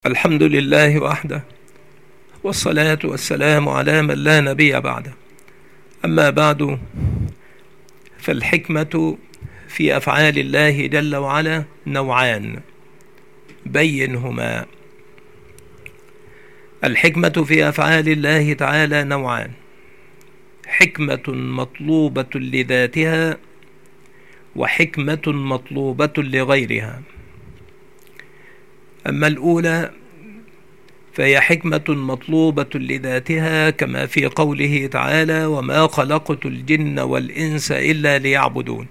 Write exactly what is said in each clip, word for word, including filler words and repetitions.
الحمد لله وحده، والصلاة والسلام على من لا نبي بعده. أما بعد، فالحكمة في أفعال الله جل وعلا نوعان بينهما. الحكمة في أفعال الله تعالى نوعان: حكمة مطلوبة لذاتها، وحكمة مطلوبة لغيرها. أما الأولى فهي حكمة مطلوبة لذاتها، كما في قوله تعالى: وما خلقت الجن والإنس إلا ليعبدون.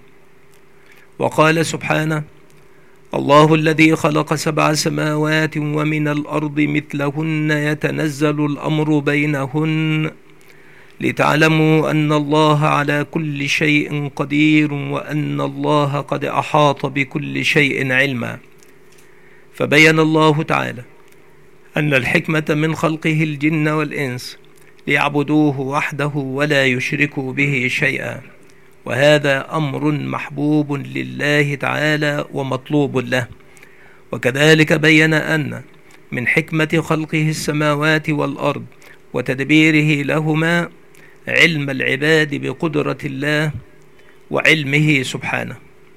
وقال سبحانه: الله الذي خلق سبع سماوات ومن الأرض مثلهن يتنزل الأمر بينهن لتعلموا أن الله على كل شيء قدير وأن الله قد أحاط بكل شيء علما. فبين الله تعالى أن الحكمة من خلقه الجن والإنس ليعبدوه وحده ولا يشركوا به شيئا، وهذا أمر محبوب لله تعالى ومطلوب له. وكذلك بين أن من حكمة خلقه السماوات والأرض وتدبيره لهما علم العباد بقدرة الله وعلمه سبحانه.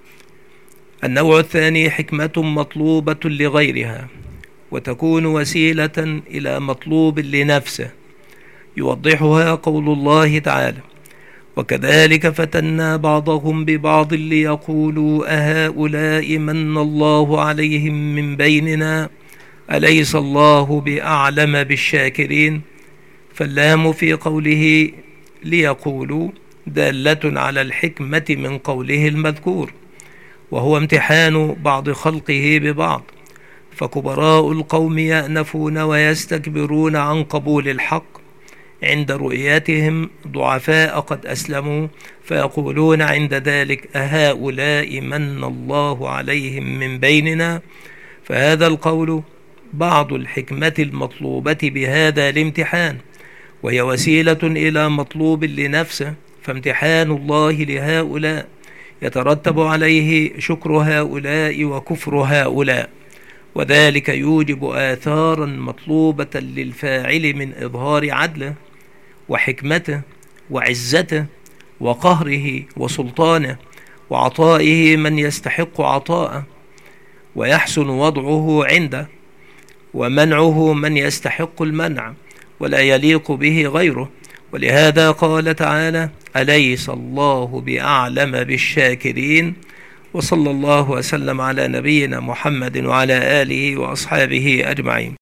النوع الثاني حكمة مطلوبة لغيرها، وتكون وسيلة إلى مطلوب لنفسه، يوضحها قول الله تعالى: وكذلك فتنا بعضهم ببعض ليقولوا أهؤلاء من الله عليهم من بيننا أليس الله بأعلم بالشاكرين. فاللام في قوله ليقولوا دالة على الحكمة من قوله المذكور، وهو امتحان بعض خلقه ببعض، فكبراء القوم يأنفون ويستكبرون عن قبول الحق عند رؤيتهم ضعفاء قد أسلموا، فيقولون عند ذلك أهؤلاء من الله عليهم من بيننا. فهذا القول بعض الحكمة المطلوبة بهذا الامتحان، وهي وسيلة إلى مطلوب لنفسه. فامتحان الله لهؤلاء يترتب عليه شكر هؤلاء وكفر هؤلاء، وذلك يوجب آثارا مطلوبة للفاعل من إظهار عدله وحكمته وعزته وقهره وسلطانه وعطائه من يستحق عطاءه، ويحسن وضعه عنده، ومنعه من يستحق المنع ولا يليق به غيره. ولهذا قال تعالى: أليس الله بأعلم بالشاكرين. وصلى الله وسلم على نبينا محمد وعلى آله وأصحابه أجمعين.